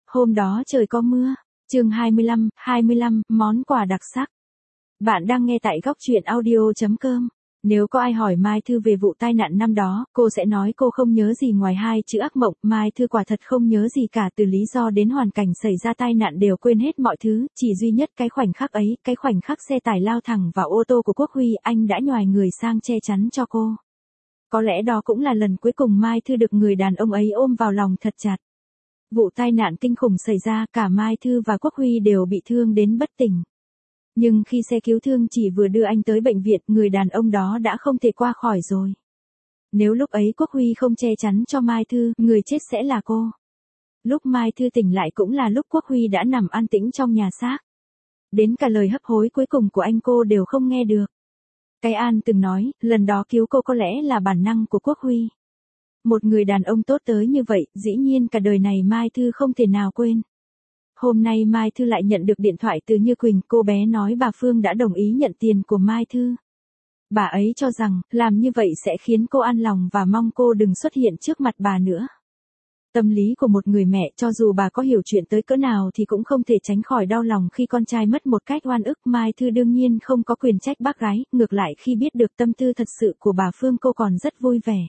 Hôm đó trời có mưa. Chương 25, món quà đặc sắc. Bạn đang nghe tại góc truyện audio.com. Nếu có ai hỏi Mai Thư về vụ tai nạn năm đó, cô sẽ nói cô không nhớ gì ngoài hai chữ ác mộng. Mai Thư quả thật không nhớ gì cả, từ lý do đến hoàn cảnh xảy ra tai nạn đều quên hết mọi thứ, chỉ duy nhất cái khoảnh khắc ấy, cái khoảnh khắc xe tải lao thẳng vào ô tô của Quốc Huy, anh đã nhoài người sang che chắn cho cô. Có lẽ đó cũng là lần cuối cùng Mai Thư được người đàn ông ấy ôm vào lòng thật chặt. Vụ tai nạn kinh khủng xảy ra, cả Mai Thư và Quốc Huy đều bị thương đến bất tỉnh. Nhưng khi xe cứu thương chỉ vừa đưa anh tới bệnh viện, người đàn ông đó đã không thể qua khỏi rồi. Nếu lúc ấy Quốc Huy không che chắn cho Mai Thư, người chết sẽ là cô. Lúc Mai Thư tỉnh lại cũng là lúc Quốc Huy đã nằm an tĩnh trong nhà xác. Đến cả lời hấp hối cuối cùng của anh cô đều không nghe được. Cái An từng nói, lần đó cứu cô có lẽ là bản năng của Quốc Huy. Một người đàn ông tốt tới như vậy, dĩ nhiên cả đời này Mai Thư không thể nào quên. Hôm nay Mai Thư lại nhận được điện thoại từ Như Quỳnh, cô bé nói bà Phương đã đồng ý nhận tiền của Mai Thư. Bà ấy cho rằng, làm như vậy sẽ khiến cô an lòng và mong cô đừng xuất hiện trước mặt bà nữa. Tâm lý của một người mẹ, cho dù bà có hiểu chuyện tới cỡ nào thì cũng không thể tránh khỏi đau lòng khi con trai mất một cách oan ức. Mai Thư đương nhiên không có quyền trách bác gái, ngược lại khi biết được tâm tư thật sự của bà Phương cô còn rất vui vẻ.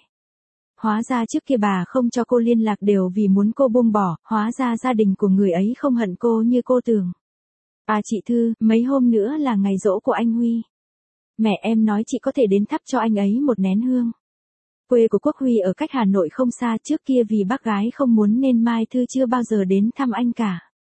Hóa ra trước kia bà không cho cô liên lạc đều vì muốn cô buông bỏ, hóa ra gia đình của người ấy không hận cô như cô tưởng. À chị Thư, mấy hôm nữa là ngày giỗ của anh Huy. Mẹ em nói chị có thể đến thắp cho anh ấy một nén hương. Quê của Quốc Huy ở cách Hà Nội không xa, trước kia vì bác gái không muốn nên Mai Thư chưa bao giờ đến thăm anh cả.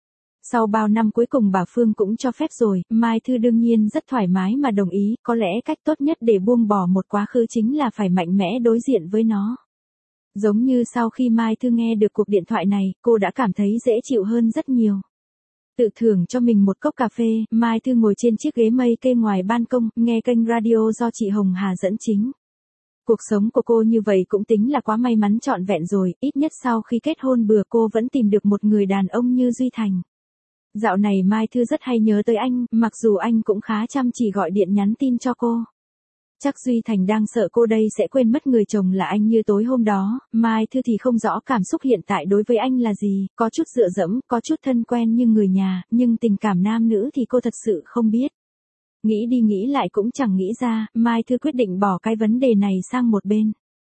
Sau bao năm cuối cùng bà Phương cũng cho phép rồi, Mai Thư đương nhiên rất thoải mái mà đồng ý, có lẽ cách tốt nhất để buông bỏ một quá khứ chính là phải mạnh mẽ đối diện với nó. Giống như sau khi Mai Thư nghe được cuộc điện thoại này, cô đã cảm thấy dễ chịu hơn rất nhiều. Tự thưởng cho mình một cốc cà phê, Mai Thư ngồi trên chiếc ghế mây kê ngoài ban công, nghe kênh radio do chị Hồng Hà dẫn chính. Cuộc sống của cô như vậy cũng tính là quá may mắn trọn vẹn rồi, ít nhất sau khi kết hôn bừa cô vẫn tìm được một người đàn ông như Duy Thành. Dạo này Mai Thư rất hay nhớ tới anh, mặc dù anh cũng khá chăm chỉ gọi điện nhắn tin cho cô. Chắc Duy Thành đang sợ cô đây sẽ quên mất người chồng là anh như tối hôm đó. Mai Thư thì không rõ cảm xúc hiện tại đối với anh là gì, có chút dựa dẫm, có chút thân quen như người nhà, nhưng tình cảm nam nữ thì cô thật sự không biết. Nghĩ đi nghĩ lại cũng chẳng nghĩ ra, Mai Thư quyết định bỏ cái vấn đề này sang một bên.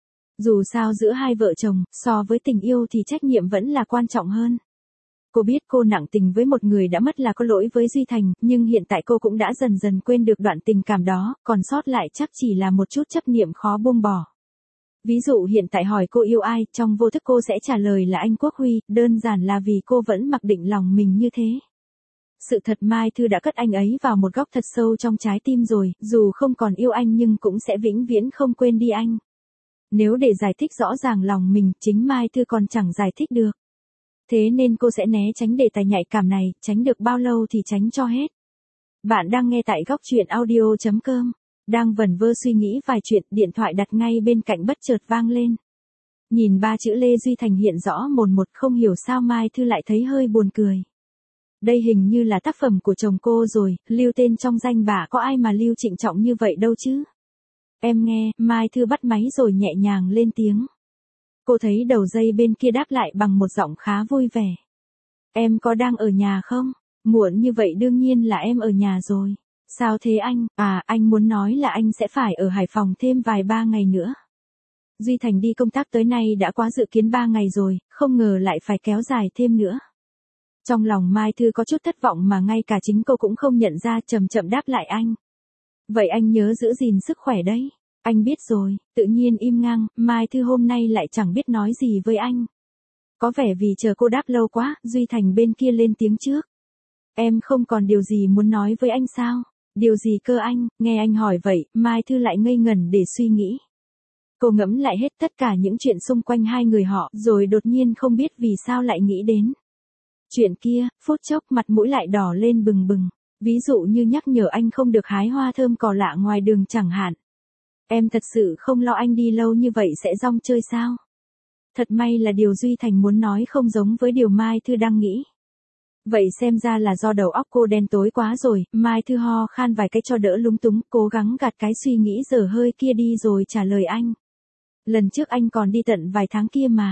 Dù sao giữa hai vợ chồng, so với tình yêu thì trách nhiệm vẫn là quan trọng hơn. Cô biết cô nặng tình với một người đã mất là có lỗi với Duy Thành, nhưng hiện tại cô cũng đã dần dần quên được đoạn tình cảm đó, còn sót lại chắc chỉ là một chút chấp niệm khó buông bỏ. Ví dụ hiện tại hỏi cô yêu ai, trong vô thức cô sẽ trả lời là anh Quốc Huy, đơn giản là vì cô vẫn mặc định lòng mình như thế. Sự thật Mai Thư đã cất anh ấy vào một góc thật sâu trong trái tim rồi, dù không còn yêu anh nhưng cũng sẽ vĩnh viễn không quên đi anh. Nếu để giải thích rõ ràng lòng mình, chính Mai Thư còn chẳng giải thích được. Thế nên cô sẽ né tránh đề tài nhạy cảm này, tránh được bao lâu thì tránh cho hết. Bạn đang nghe tại góc truyện audio.com. Đang vẩn vơ suy nghĩ vài chuyện, điện thoại đặt ngay bên cạnh bất chợt vang lên. Nhìn ba chữ Lê Duy Thành hiện rõ mồn một, không hiểu sao Mai Thư lại thấy hơi buồn cười. Đây hình như là tác phẩm của chồng cô rồi, lưu tên trong danh bạ có ai mà lưu trịnh trọng như vậy đâu chứ. Em nghe, Mai Thư bắt máy rồi nhẹ nhàng lên tiếng. Cô thấy đầu dây bên kia đáp lại bằng một giọng khá vui vẻ. Em có đang ở nhà không? Muộn như vậy đương nhiên là em ở nhà rồi. Sao thế anh? À, anh muốn nói là anh sẽ phải ở Hải Phòng thêm vài ba ngày nữa. Duy Thành đi công tác tới nay đã quá dự kiến 3 ngày rồi, không ngờ lại phải kéo dài thêm nữa. Trong lòng Mai Thư có chút thất vọng mà ngay cả chính cô cũng không nhận ra, chậm chậm đáp lại anh. Vậy anh nhớ giữ gìn sức khỏe đấy. Anh biết rồi, tự nhiên im ngang, Mai Thư hôm nay lại chẳng biết nói gì với anh. Có vẻ vì chờ cô đáp lâu quá, Duy Thành bên kia lên tiếng trước. Em không còn điều gì muốn nói với anh sao? Điều gì cơ anh? Nghe anh hỏi vậy, Mai Thư lại ngây ngẩn để suy nghĩ. Cô ngẫm lại hết tất cả những chuyện xung quanh hai người họ, rồi đột nhiên không biết vì sao lại nghĩ đến. Chuyện kia, phút chốc mặt mũi lại đỏ lên bừng bừng. Ví dụ như nhắc nhở anh không được hái hoa thơm cỏ lạ ngoài đường chẳng hạn. Em thật sự không lo anh đi lâu như vậy sẽ rong chơi sao? Thật may là điều Duy Thành muốn nói không giống với điều Mai Thư đang nghĩ. Vậy xem ra là do đầu óc cô đen tối quá rồi, Mai Thư ho khan vài cái cho đỡ lúng túng, cố gắng gạt cái suy nghĩ dở hơi kia đi rồi trả lời anh. Lần trước anh còn đi tận vài tháng kia mà.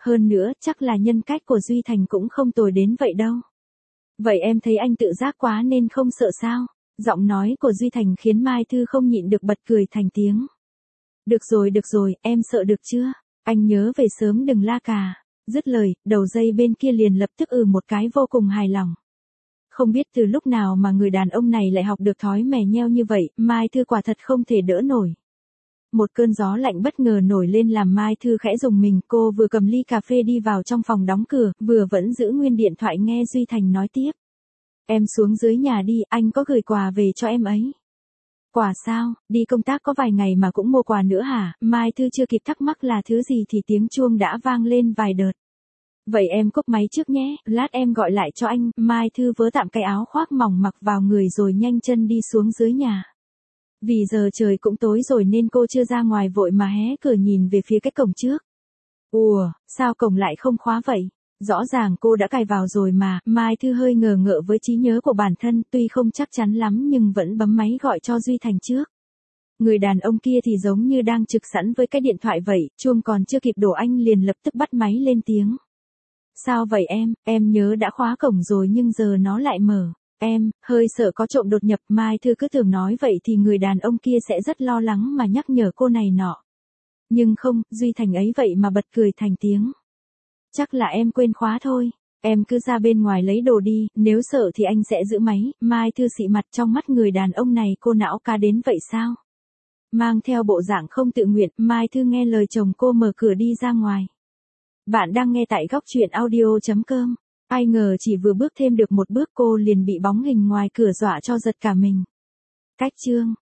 hơn nữa chắc là nhân cách của Duy Thành cũng không tồi đến vậy đâu. Vậy em thấy anh tự giác quá nên không sợ sao? Giọng nói của Duy Thành khiến Mai Thư không nhịn được bật cười thành tiếng. Được rồi, em sợ được chưa? Anh nhớ về sớm đừng la cà. Dứt lời, đầu dây bên kia liền lập tức một cái vô cùng hài lòng. Không biết từ lúc nào mà người đàn ông này lại học được thói mè nheo như vậy, Mai Thư quả thật không thể đỡ nổi. Một cơn gió lạnh bất ngờ nổi lên làm Mai Thư khẽ rùng mình, cô vừa cầm ly cà phê đi vào trong phòng đóng cửa, vừa vẫn giữ nguyên điện thoại nghe Duy Thành nói tiếp. Em xuống dưới nhà đi, anh có gửi quà về cho em ấy. Quà sao, đi công tác có vài ngày mà cũng mua quà nữa hả? Mai Thư chưa kịp thắc mắc là thứ gì thì tiếng chuông đã vang lên vài đợt. Vậy em cúp máy trước nhé, lát em gọi lại cho anh. Mai Thư vớ tạm cái áo khoác mỏng mặc vào người rồi nhanh chân đi xuống dưới nhà. Vì giờ trời cũng tối rồi nên cô chưa ra ngoài vội mà hé cửa nhìn về phía cái cổng trước. Ủa, sao cổng lại không khóa vậy? Rõ ràng cô đã cài vào rồi mà. Mai Thư hơi ngờ ngợ với trí nhớ của bản thân, tuy không chắc chắn lắm nhưng vẫn bấm máy gọi cho Duy Thành trước. Người đàn ông kia thì giống như đang trực sẵn với cái điện thoại vậy, chuông còn chưa kịp đổ anh liền lập tức bắt máy lên tiếng. Sao vậy em nhớ đã khóa cổng rồi nhưng giờ nó lại mở. Em, hơi sợ có trộm đột nhập. Mai Thư cứ tưởng nói vậy thì người đàn ông kia sẽ rất lo lắng mà nhắc nhở cô này nọ. Nhưng không, Duy Thành ấy vậy mà bật cười thành tiếng. Chắc là em quên khóa thôi. Em cứ ra bên ngoài lấy đồ đi, nếu sợ thì anh sẽ giữ máy. Mai Thư xị mặt, trong mắt người đàn ông này cô não cá đến vậy sao? Mang theo bộ dạng không tự nguyện, Mai Thư nghe lời chồng cô mở cửa đi ra ngoài. Bạn đang nghe tại góc truyện audio.com. Ai ngờ chỉ vừa bước thêm được một bước cô liền bị bóng hình ngoài cửa dọa cho giật cả mình. Cách chương